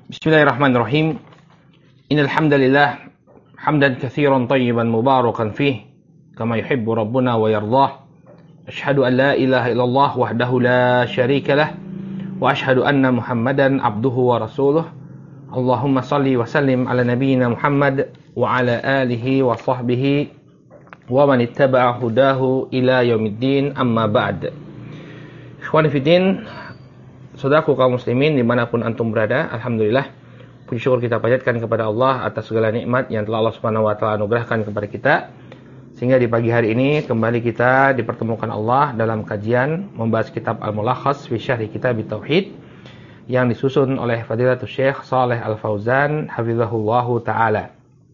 Bismillahirrahmanirrahim. Innal hamdalillah hamdan katsiran tayyiban mubarakan fih kama yuhibbu rabbuna wa yardah. Asyhadu an la ilaha illallah wahdahu la syarika lah wa asyhadu anna Muhammadan abduhu wa rasuluh. Allahumma shalli wa sallim ala nabiyyina Muhammad wa ala alihi wa sahbihi wa man ittaba'a hudahu ila yaumiddin, amma ba'd. Ikhwani fiddin, saudaraku kaum muslimin dimanapun antum berada, alhamdulillah puji syukur kita panjatkan kepada Allah atas segala nikmat yang telah Allah Subhanahu wa taala anugerahkan kepada kita, sehingga di pagi hari ini kembali kita dipertemukan Allah dalam kajian membahas kitab Al-Mulakhas fi Syarhi Kitab Tauhid yang disusun oleh Fadilatul Syekh Shalih Al-Fauzan hafizahullahu taala.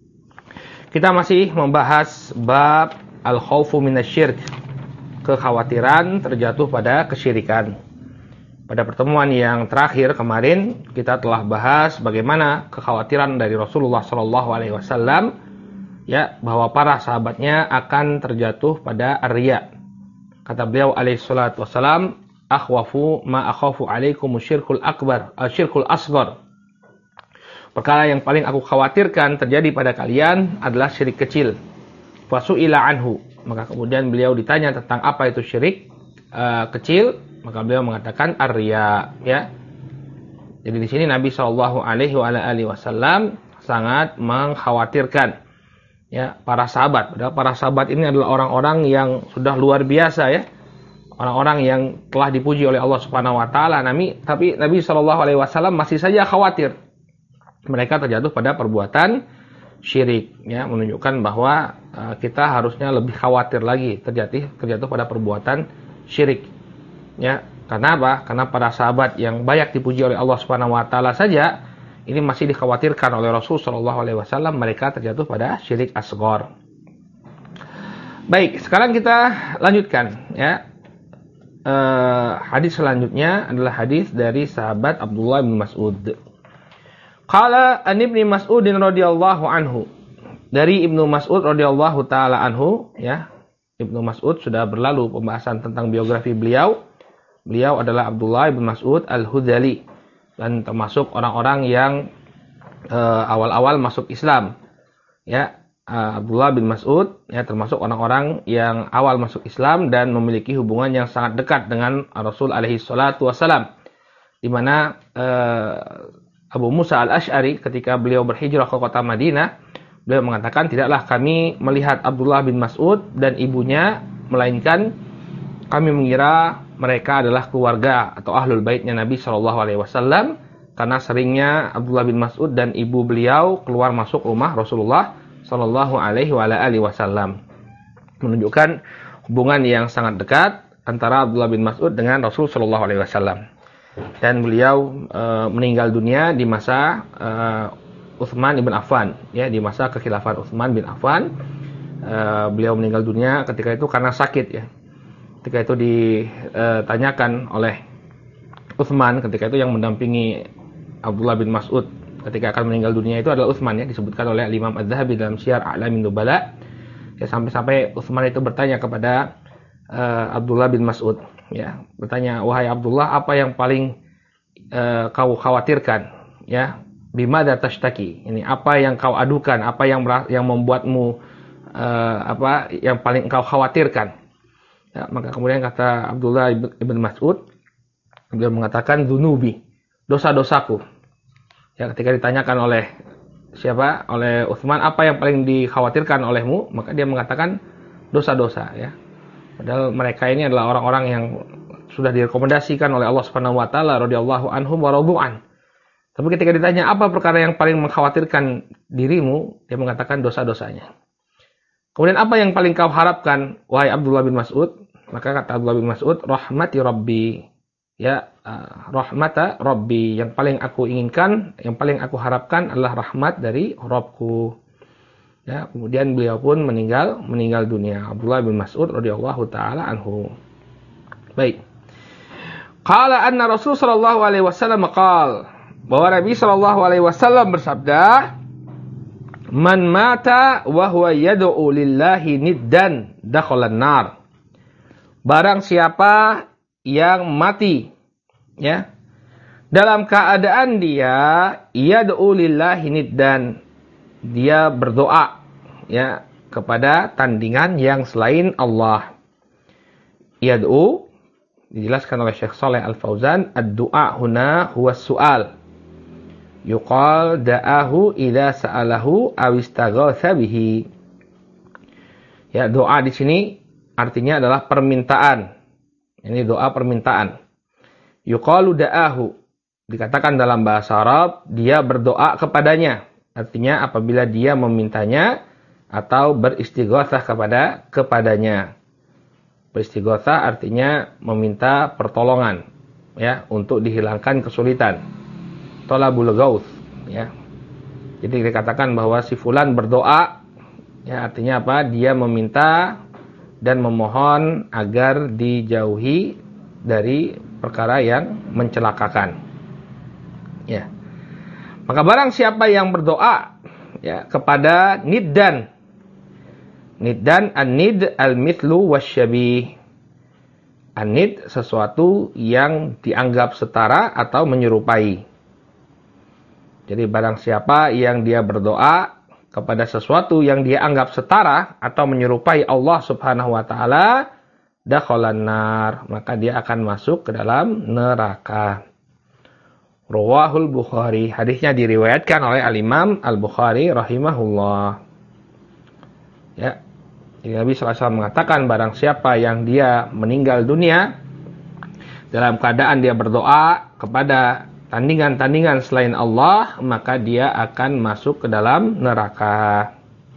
Kita masih membahas bab al-khaufu minasyirk, kekhawatiran terjatuh pada kesyirikan. Pada pertemuan yang terakhir kemarin kita telah bahas bagaimana kekhawatiran dari Rasulullah SAW ya, bahwa para sahabatnya akan terjatuh pada riya. Kata beliau alaihi salatu wassalam, akhwafu ma akhafu alaikum syirkul akbar, syirkul asghar. Perkara yang paling aku khawatirkan terjadi pada kalian adalah syirik kecil. Fasu'ila anhu, maka kemudian beliau ditanya tentang apa itu syirik kecil. Maka beliau mengatakan ar-riya, ya. Jadi di sini Nabi Shallallahu Alaihi Wasallam sangat mengkhawatirkan ya para sahabat. Padahal para sahabat ini adalah orang-orang yang sudah luar biasa ya, orang-orang yang telah dipuji oleh Allah Subhanahu Wa Taala. Tapi Nabi Shallallahu Alaihi Wasallam masih saja khawatir mereka terjatuh pada perbuatan syirik, ya, menunjukkan bahwa kita harusnya lebih khawatir lagi terjatuh pada perbuatan syirik. Ya, karena apa? Karena para sahabat yang banyak dipuji oleh Allah Subhanahu wa taala saja ini masih dikhawatirkan oleh Rasul sallallahu alaihi wasallam mereka terjatuh pada syirik asghar. Baik, sekarang kita lanjutkan ya. Hadis selanjutnya adalah hadis dari sahabat Abdullah bin Mas'ud. Qala an Ibnu Mas'ud radhiyallahu anhu. Dari Ibnu Mas'ud radhiyallahu taala anhu ya. Ibnu Mas'ud sudah berlalu pembahasan tentang biografi beliau. Beliau adalah Abdullah bin Mas'ud Al-Hudhali dan termasuk orang-orang yang awal-awal masuk Islam. Ya, Abdullah bin Mas'ud ya termasuk orang-orang yang awal masuk Islam dan memiliki hubungan yang sangat dekat dengan Rasul alaihi salatu wasalam. Di mana Abu Musa Al-Asy'ari ketika beliau berhijrah ke kota Madinah, beliau mengatakan, tidaklah kami melihat Abdullah bin Mas'ud dan ibunya, melainkan kami mengira mereka adalah keluarga atau ahlul baitnya Nabi Shallallahu Alaihi Wasallam, karena seringnya Abdullah bin Mas'ud dan ibu beliau keluar masuk rumah Rasulullah Shallallahu Alaihi Wasallam, menunjukkan hubungan yang sangat dekat antara Abdullah bin Mas'ud dengan Rasul Shallallahu Alaihi Wasallam. Dan beliau meninggal dunia di masa Utsman bin Affan, ya, di masa kekhilafan Utsman bin Affan. Beliau meninggal dunia ketika itu karena sakit ya. Ketika itu ditanyakan oleh Utsman, ketika itu yang mendampingi Abdullah bin Mas'ud ketika akan meninggal dunia itu adalah Utsman, ya, disebutkan oleh Imam Az-Zahabi dalam Syiar A'lamin Nubala. Ya, sampai Utsman itu bertanya kepada Abdullah bin Mas'ud, ya, bertanya, wahai Abdullah, apa yang paling kau khawatirkan, ya, bimada tashtaki, ini apa yang kau adukan, apa yang membuatmu apa yang paling kau khawatirkan. Ya, maka kemudian kata Abdullah ibn Mas'ud, beliau mengatakan dzunubi, dosa-dosaku. Ya, ketika ditanyakan oleh siapa? Oleh Utsman, apa yang paling dikhawatirkan olehmu? Maka dia mengatakan dosa-dosa, ya. Padahal mereka ini adalah orang-orang yang sudah direkomendasikan oleh Allah Subhanahu wa taala radhiyallahu anhum wa radu'an. Tapi ketika ditanya apa perkara yang paling mengkhawatirkan dirimu, dia mengatakan dosa-dosanya. Kemudian apa yang paling kau harapkan, wahai Abdullah bin Mas'ud? Maka kata Abdullah bin Mas'ud, rahmati Rabbi. Ya, rahmata Rabbi. Yang paling aku inginkan, yang paling aku harapkan adalah rahmat dari Rabbku. Ya, kemudian beliau pun meninggal dunia. Abdullah bin Mas'ud radhiyallahu taala anhu. Baik. Qala anna Rasul sallallahu alaihi wasallam qala, bahwa Nabi sallallahu alaihi wasallam bersabda, man mata wa huwa yad'u lillahi niddan dakhalan nar. Barang siapa yang mati ya dalam keadaan dia yad'u lillahi niddan, dia berdoa ya kepada tandingan yang selain Allah. Yad'u dijelaskan oleh Syekh Shalih Al-Fauzan, ad-du'a huna huwa su'al. Yuqal da'ahu idza sa'alahu aw istaghatsa bihi. Ya, doa di sini artinya adalah permintaan. Ini doa permintaan. Yuqalu da'ahu, dikatakan dalam bahasa Arab, dia berdoa kepadanya. Artinya apabila dia memintanya atau beristighatsah kepadanya. Beristighatsah artinya meminta pertolongan ya untuk dihilangkan kesulitan. Talabul ghauts ya. Jadi dikatakan bahwa si fulan berdoa ya artinya apa? Dia meminta dan memohon agar dijauhi dari perkara yang mencelakakan. Ya. Maka barang siapa yang berdoa ya kepada niddan. Niddan, an-nid al-mithlu wasyabih. An-nid sesuatu yang dianggap setara atau menyerupai. Jadi barang siapa yang dia berdoa kepada sesuatu yang dia anggap setara atau menyerupai Allah Subhanahu wa taala, dakhalan nar, maka dia akan masuk ke dalam neraka. Rawahul Bukhari, hadisnya diriwayatkan oleh Al-Imam Al-Bukhari rahimahullah. Ya. Jadi Nabi SAW mengatakan barang siapa yang dia meninggal dunia dalam keadaan dia berdoa kepada tandingan-tandingan selain Allah, maka dia akan masuk ke dalam neraka.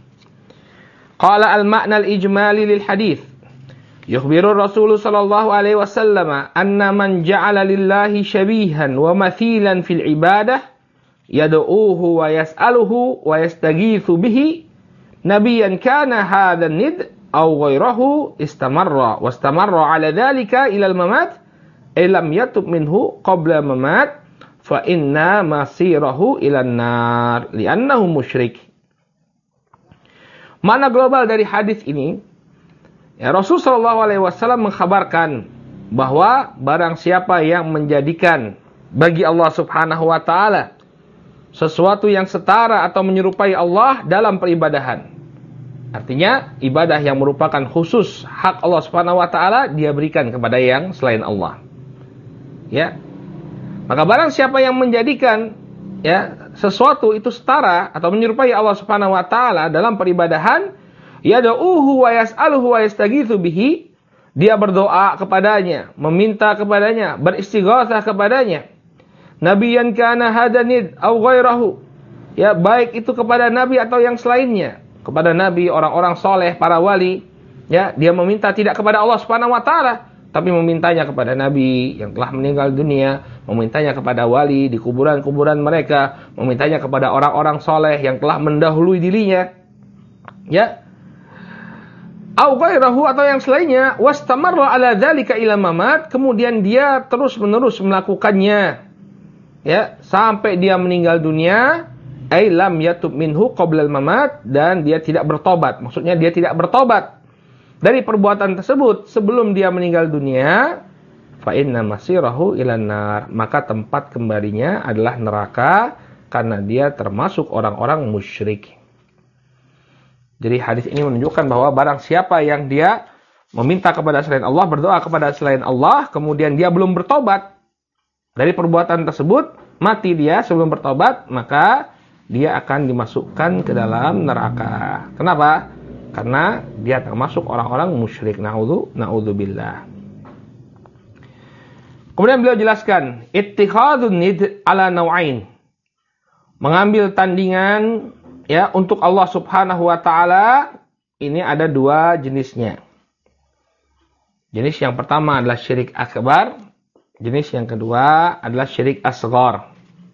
Qala al-ma'na al-ijmali lil hadits. Yukhbiru Rasul sallallahu alaihi wasallam anna man ja'ala lillahi shabihan wa mathilan fil ibadah yad'uuhu wa yas'aluhu wa yastaghithu bihi nabiyan kana hadha nid aw ghayrahu istamarra wastamarra ala dhalika ila al-mamat lam yatub minhu qabla mamat fa inna masirahu ila an-nar li'annahu musyrik. Makna global dari hadis ini, ya, Rasul sallallahu alaihi wasallam mengkhabarkan bahwa barang siapa yang menjadikan bagi Allah Subhanahu wa taala sesuatu yang setara atau menyerupai Allah dalam peribadahan. Artinya, ibadah yang merupakan khusus hak Allah Subhanahu wa taala dia berikan kepada yang selain Allah. Ya. Maka barang siapa yang menjadikan ya sesuatu itu setara atau menyerupai Allah Subhanahu wa taala dalam peribadahan, yad'uuhu wa yas'aluhu wa yastaghitsu bihi, dia berdoa kepadanya, meminta kepadanya, beristighatsah kepadanya. Nabiyan kana hadanid aw ghairahu. Ya, baik itu kepada nabi atau yang selainnya. Kepada nabi, orang-orang soleh, para wali, ya, dia meminta tidak kepada Allah Subhanahu wa taala, tapi memintanya kepada nabi yang telah meninggal dunia, memintanya kepada wali di kuburan-kuburan mereka, memintanya kepada orang-orang soleh yang telah mendahului dirinya. Ya. Au ghairahu atau yang selainnya, wastamarra ala dzalika ila mamat, kemudian dia terus-menerus melakukannya. Ya, sampai dia meninggal dunia, ay lam yatub minhu qabla al-mamat, dan dia tidak bertobat. Maksudnya dia tidak bertobat dari perbuatan tersebut sebelum dia meninggal dunia, fa inna masirahu ilan nar, maka tempat kembalinya adalah neraka karena dia termasuk orang-orang musyrik. Jadi hadis ini menunjukkan bahwa barang siapa yang dia meminta kepada selain Allah, berdoa kepada selain Allah, kemudian dia belum bertobat dari perbuatan tersebut, mati dia sebelum bertobat, maka dia akan dimasukkan ke dalam neraka. Kenapa? Karena dia termasuk orang-orang musyrik. Na'udzubillah. Kemudian beliau jelaskan, ittikhadun nid ala naw'ain. Mengambil tandingan ya untuk Allah Subhanahu wa taala ini ada dua jenisnya. Jenis yang pertama adalah syirik akbar, jenis yang kedua adalah syirik asghar.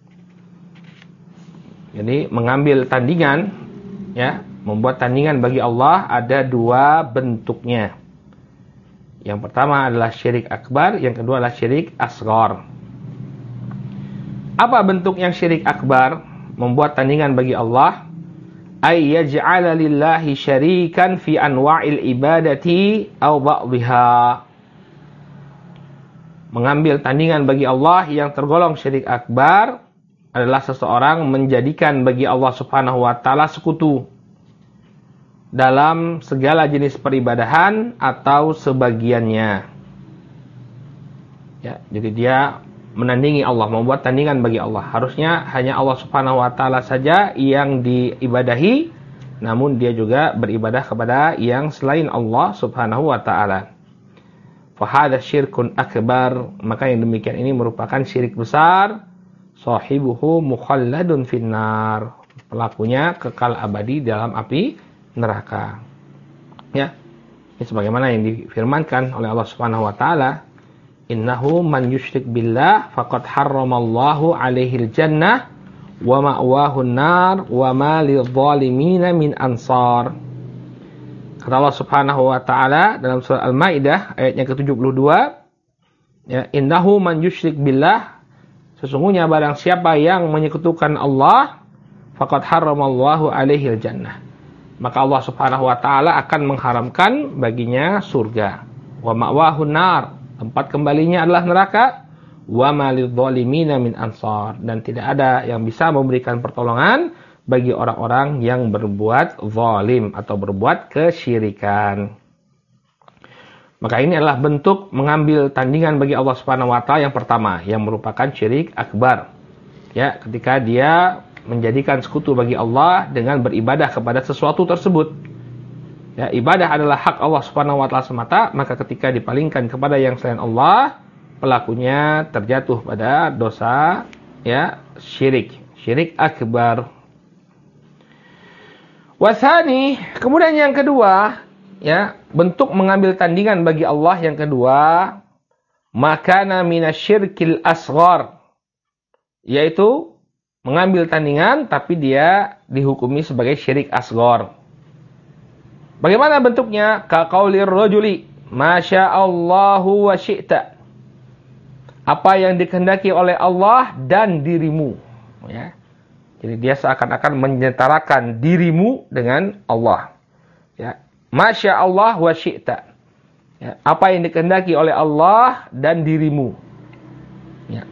Jadi mengambil tandingan ya, membuat tandingan bagi Allah ada dua bentuknya. Yang pertama adalah syirik akbar, yang kedua adalah syirik asghar. Apa bentuk yang syirik akbar? Membuat tandingan bagi Allah, ay yaj'ala lillahi syarikan fi anwa'il ibadati aw ba'dihha. mengambil tandingan bagi Allah yang tergolong syirik akbar adalah seseorang menjadikan bagi Allah Subhanahu wa taala sekutu dalam segala jenis peribadahan atau sebagiannya. Ya, jadi dia menandingi Allah, membuat tandingan bagi Allah. Harusnya hanya Allah Subhanahu wa taala saja yang diibadahi, namun dia juga beribadah kepada yang selain Allah Subhanahu wa taala. Fahada syirkun akbar, maka yang demikian ini merupakan syirik besar. Sahibuhu mukhalladun finnar, pelakunya kekal abadi dalam api neraka. Ya, ini sebagaimana yang difirmankan oleh Allah Subhanahu wa taala, innahu man yusyrik billah faqad harramallahu alaihil jannah wa ma'wahun nar wa ma lidh-dhalimin min ansar. Kata Allah Subhanahu wa taala dalam surah Al-Maidah ayatnya ke-72, ya, innahu man yusyrik billah, sesungguhnya barang siapa yang menyekutukan Allah, faqad harramallahu alaihil jannah, maka Allah Subhanahu wa taala akan mengharamkan baginya surga. Wa ma'wahun nar, tempat kembalinya adalah neraka. Wa ma lidh-dhalimin min ansar, dan tidak ada yang bisa memberikan pertolongan bagi orang-orang yang berbuat zalim atau berbuat kesyirikan. Maka ini adalah bentuk mengambil tandingan bagi Allah Subhanahu wa taala yang pertama, yang merupakan syirik akbar. Ya, ketika dia menjadikan sekutu bagi Allah dengan beribadah kepada sesuatu tersebut. Ya, ibadah adalah hak Allah Subhanahu wa taala semata, maka ketika dipalingkan kepada yang selain Allah, pelakunya terjatuh pada dosa, ya, syirik akbar. Wasani, kemudian yang kedua, ya, bentuk mengambil tandingan bagi Allah yang kedua, makana minasyirkil asghar, yaitu mengambil tandingan tapi dia dihukumi sebagai syirik asghar. Bagaimana bentuknya? Ka qaulir rajuli masyaallahu wa syi'ta, apa yang dikehendaki oleh Allah dan dirimu, ya. Jadi dia seakan-akan menyetarakan dirimu dengan Allah. Ya, Masya Allah wa syi'ta. Ya, apa yang dikehendaki oleh Allah dan dirimu. Ya.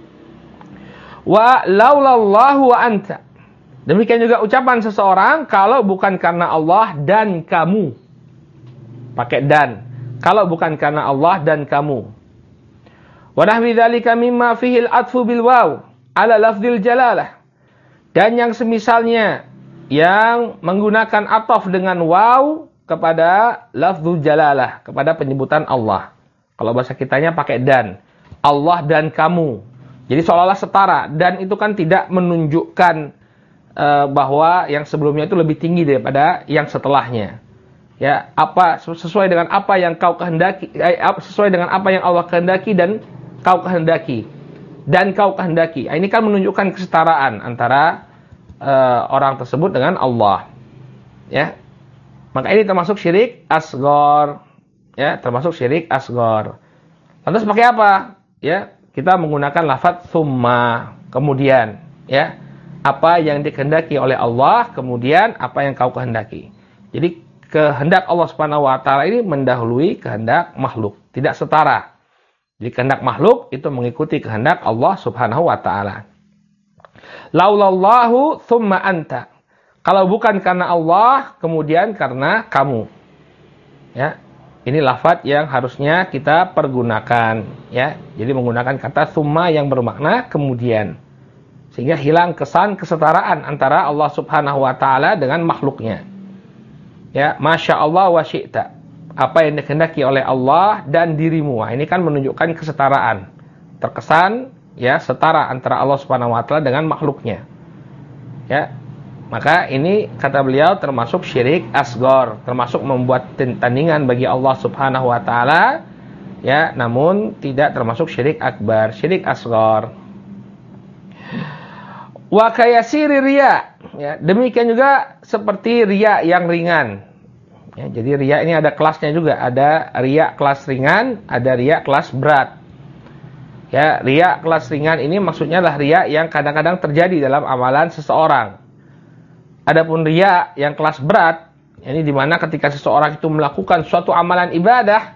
Wa laulallahu wa anta. Demikian juga ucapan seseorang, kalau bukan karena Allah dan kamu. Pakai dan. Kalau bukan karena Allah dan kamu. Wa nahwi dzalika mimma fihi al-'athfu bil waw ala lafdzil jalalah. Dan yang semisalnya yang menggunakan ataf dengan waw kepada lafzul jalalah, kepada penyebutan Allah. Kalau bahasa kitanya pakai dan. Allah dan kamu. Jadi seolah-olah setara. Dan itu kan tidak menunjukkan bahwa yang sebelumnya itu lebih tinggi daripada yang setelahnya. Ya, apa sesuai dengan apa yang kau kehendaki, sesuai dengan apa yang Allah kehendaki dan kau kehendaki. Dan kau kehendaki. Ini kan menunjukkan kesetaraan antara orang tersebut dengan Allah. Ya. Maka ini termasuk syirik asghar. Ya, termasuk syirik asghar. Lantas pakai apa? Ya, kita menggunakan lafaz tsumma, kemudian, ya. Apa yang dikehendaki oleh Allah, kemudian apa yang kau kehendaki. Jadi kehendak Allah Subhanahu wa taala ini mendahului kehendak makhluk, tidak setara. Jadi kehendak makhluk itu mengikuti kehendak Allah Subhanahu wa taala. Laulallahu tsumma anta. Kalau bukan karena Allah, kemudian karena kamu. Ya. Ini lafaz yang harusnya kita pergunakan, ya. Jadi menggunakan kata tsumma yang bermakna kemudian. Sehingga hilang kesan kesetaraan antara Allah Subhanahu wa taala dengan makhluknya. Ya, Masya Allah wa syi'ta. Apa yang dikehendaki oleh Allah dan dirimu. Nah, ini kan menunjukkan kesetaraan. Terkesan, ya, setara antara Allah Subhanahu wa taala dengan makhluknya. Ya. Maka ini kata beliau termasuk syirik asghar, termasuk membuat tandingan bagi Allah Subhanahu wa taala, ya, namun tidak termasuk syirik akbar, syirik asghar. Wa kayasiri riya, ya, demikian juga seperti riya yang ringan. Ya, jadi riya ini ada kelasnya juga, ada riya kelas ringan, ada riya kelas berat. Ya, riya kelas ringan ini maksudnya adalah riya yang kadang-kadang terjadi dalam amalan seseorang. Adapun riya yang kelas berat, ini di mana ketika seseorang itu melakukan suatu amalan ibadah,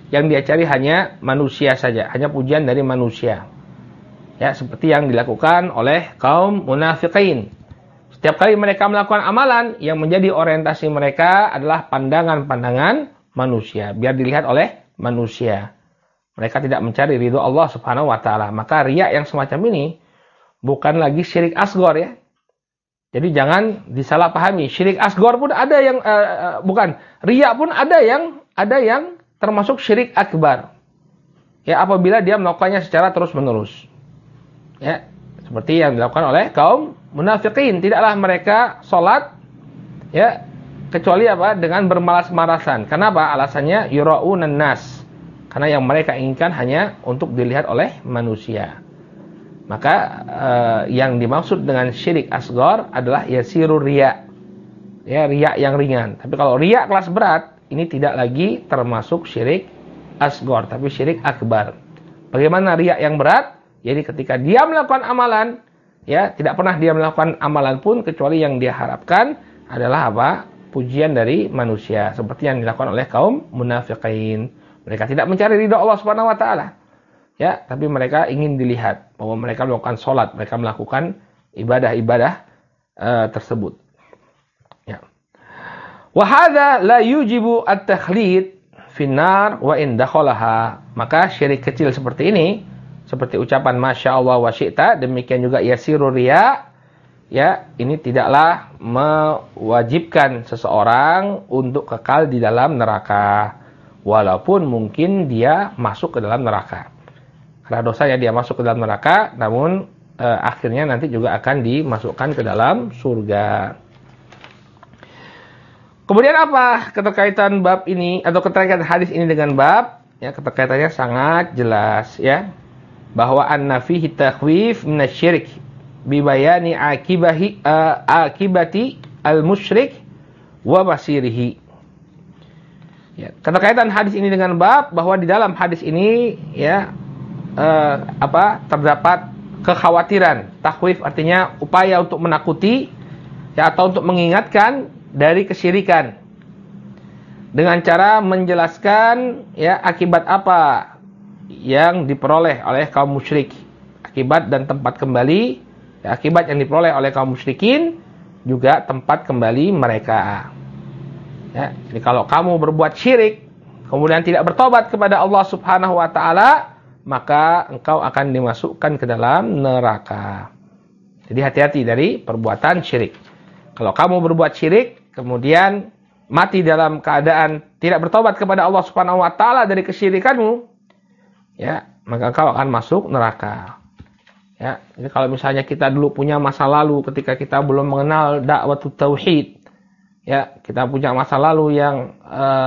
yang dia cari hanya manusia saja, hanya pujian dari manusia. Ya, seperti yang dilakukan oleh kaum munafiqin. Setiap kali mereka melakukan amalan, yang menjadi orientasi mereka adalah pandangan-pandangan manusia, biar dilihat oleh manusia. Mereka tidak mencari ridho Allah Subhanahu wa taala. Maka riya yang semacam ini bukan lagi syirik asghar ya. Jadi jangan disalahpahami. Syirik asghar pun ada yang riya pun ada yang termasuk syirik akbar. Ya, apabila dia melakukannya secara terus-menerus. Ya, seperti yang dilakukan oleh kaum munafiqin. Tidaklah mereka sholat ya kecuali dengan bermalas-malasan. Kenapa? Alasannya yura'unan nas. Karena yang mereka inginkan hanya untuk dilihat oleh manusia. Maka yang dimaksud dengan syirik asghar adalah yasirur riya. Ya, riya yang ringan. Tapi kalau riya kelas berat, ini tidak lagi termasuk syirik asghar, tapi syirik akbar. Bagaimana riya yang berat? Jadi ketika dia melakukan amalan, ya, tidak pernah dia melakukan amalan pun kecuali yang dia harapkan adalah pujian dari manusia, seperti yang dilakukan oleh kaum munafiqin. Mereka tidak mencari ridha Allah Subhanahu wa taala. Ya, tapi mereka ingin dilihat bahwa mereka melakukan salat, mereka melakukan ibadah-ibadah tersebut. Ya. Wa hadza la yujibu at-takhlid fi nar wa in dakhalaha. Maka syirik kecil seperti ini, seperti ucapan masya Allah wa syi'ta, demikian juga yasirur riya, ya, ini tidaklah mewajibkan seseorang untuk kekal di dalam neraka, walaupun mungkin dia masuk ke dalam neraka. Karena dosanya dia masuk ke dalam neraka, namun akhirnya nanti juga akan dimasukkan ke dalam surga. Kemudian apa keterkaitan bab ini atau keterkaitan hadis ini dengan bab? Ya, keterkaitannya sangat jelas ya. Bahwa anna fihi takhwif minasyirik bi bayani akibati al-musyrik wa basirihi. Ya, keterkaitan hadis ini dengan bab bahwa di dalam hadis ini ya terdapat kekhawatiran. Takhwif artinya upaya untuk menakuti ya, atau untuk mengingatkan dari kesyirikan dengan cara menjelaskan ya akibat apa yang diperoleh oleh kaum musyrik, akibat dan tempat kembali ya, akibat yang diperoleh oleh kaum musyrikin juga tempat kembali mereka. Ya, jadi kalau kamu berbuat syirik kemudian tidak bertobat kepada Allah Subhanahu wa taala, maka engkau akan dimasukkan ke dalam neraka. Jadi hati-hati dari perbuatan syirik. Kalau kamu berbuat syirik kemudian mati dalam keadaan tidak bertobat kepada Allah Subhanahu wa taala dari kesyirikanmu, ya, maka engkau akan masuk neraka. Ya, jadi kalau misalnya kita dulu punya masa lalu ketika kita belum mengenal dakwah tauhid, ya, kita punya masa lalu yang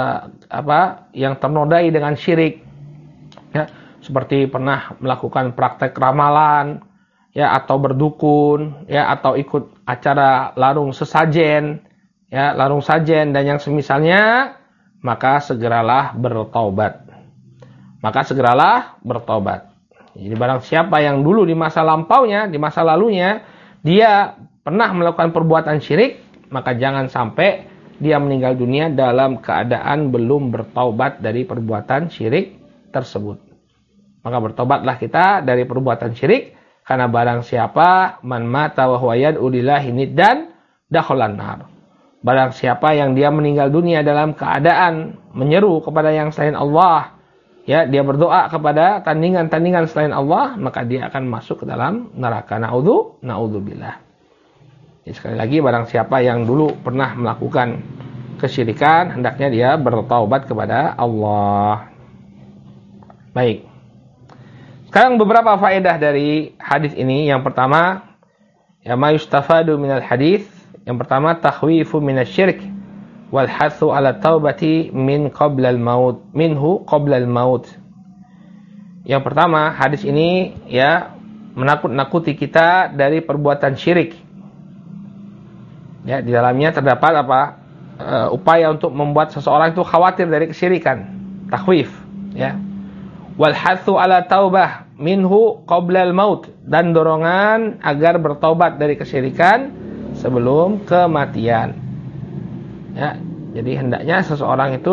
yang ternodai dengan syirik, ya, seperti pernah melakukan praktek ramalan, ya, atau berdukun, ya, atau ikut acara larung sesajen, ya, larung sajen dan yang semisalnya, maka segeralah bertobat. Maka segeralah bertobat. Jadi barang siapa yang dulu di masa lampaunya, di masa lalunya, dia pernah melakukan perbuatan syirik, maka jangan sampai dia meninggal dunia dalam keadaan belum bertaubat dari perbuatan syirik tersebut. Maka bertobatlah kita dari perbuatan syirik, karena barang siapa man mata wa huwa yad'u lillahi niddan dakhalan nar. Barang siapa yang dia meninggal dunia dalam keadaan menyeru kepada yang selain Allah, ya, dia berdoa kepada tandingan-tandingan selain Allah, maka dia akan masuk ke dalam neraka. Na'udzubillah. Jadi sekali lagi, barang siapa yang dulu pernah melakukan kesyirikan, hendaknya dia bertaubat kepada Allah. Baik. Sekarang beberapa faedah dari hadis ini. Yang pertama, ya, ma yustafadu minal hadis. Yang pertama, takhwifu minasyirik wal hathu ala taubati minhu qabla al maut. Yang pertama, hadis ini ya menakut-nakuti kita dari perbuatan syirik. Ya, di dalamnya terdapat upaya untuk membuat seseorang itu khawatir dari kesyirikan, takhwif, ya. Wal hathu ala taubah minhu qabla al maut, dan dorongan agar bertobat dari kesyirikan sebelum kematian. Ya, jadi hendaknya seseorang itu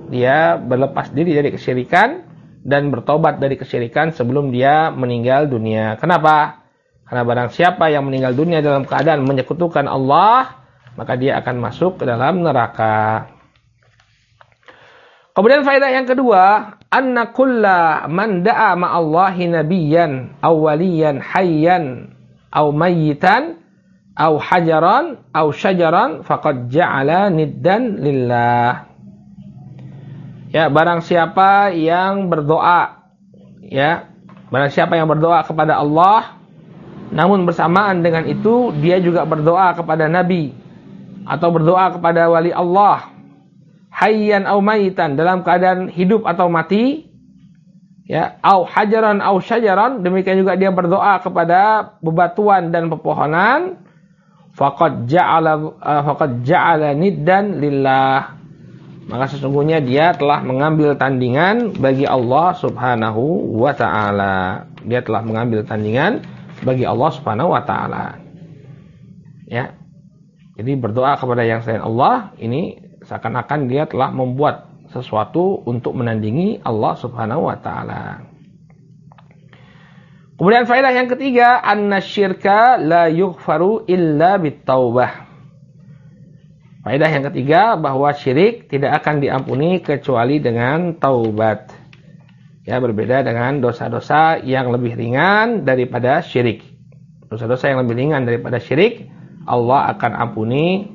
dia berlepas diri dari kesyirikan dan bertobat dari kesyirikan sebelum dia meninggal dunia. Kenapa? Karena barang siapa yang meninggal dunia dalam keadaan menyekutukan Allah, maka dia akan masuk ke dalam neraka. Kemudian faedah yang kedua, anna kulla man da'a ma'allahi nabiyyan aw waliyan hayyan aw mayyitan aw hajaran aw syajaran faqad ja'ala niddan lillah. Ya, barang siapa yang berdoa, ya, barang siapa yang berdoa kepada Allah, namun bersamaan dengan itu dia juga berdoa kepada nabi atau berdoa kepada wali Allah, hayyan au mayitan, dalam keadaan hidup atau mati, ya, au hajaran au syajaran, demikian juga dia berdoa kepada bebatuan dan pepohonan, faqad ja'ala niddan lillah, maka sesungguhnya dia telah mengambil tandingan bagi Allah Subhanahu wa taala. Dia telah mengambil tandingan bagi Allah Subhanahu wa taala. Ya. Jadi berdoa kepada yang selain Allah ini seakan-akan dia telah membuat sesuatu untuk menandingi Allah Subhanahu wa taala. Kemudian faedah yang ketiga, annasyirka la yughfaru illa bitaubah. Faedah yang ketiga, bahwa syirik tidak akan diampuni kecuali dengan taubat. Ya, berbeda dengan dosa-dosa yang lebih ringan daripada syirik. Dosa-dosa yang lebih ringan daripada syirik Allah akan ampuni,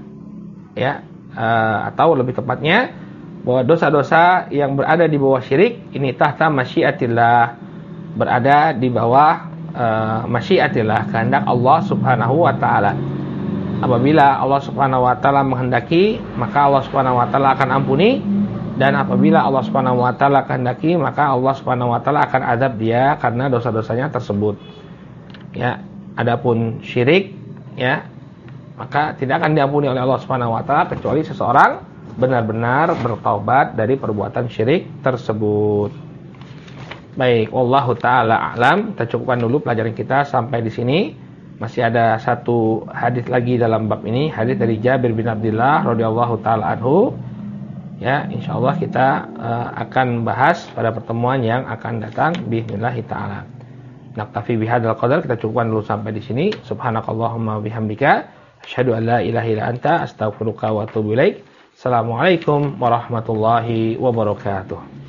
atau lebih tepatnya bahwa dosa-dosa yang berada di bawah syirik ini tahta masyiatillah, berada di bawah masyiatillah, kehendak Allah Subhanahu wa taala. Apabila Allah Subhanahu wa taala menghendaki, maka Allah Subhanahu wa taala akan ampuni, dan apabila Allah Subhanahu wa taala kehendaki, maka Allah Subhanahu wa taala akan azab dia karena dosa-dosanya tersebut. Ya, adapun syirik, ya, maka tidak akan diampuni oleh Allah Subhanahu wa taala kecuali seseorang benar-benar bertaubat dari perbuatan syirik tersebut. Baik, wallahu taala a'lam. Kita cukupkan dulu pelajaran kita sampai di sini. Masih ada satu hadis lagi dalam bab ini, hadis dari Jabir bin Abdullah radhiyallahu taala anhu. Ya, insyaallah kita akan bahas pada pertemuan yang akan datang bismillah taala. Naktafi bihadzal qadar, kita cukupkan dulu sampai di sini. Subhanakallahumma bihamdika asyhadu an la ilaha illa anta astaghfiruka wa atubu ilaik. Assalamualaikum warahmatullahi wabarakatuh.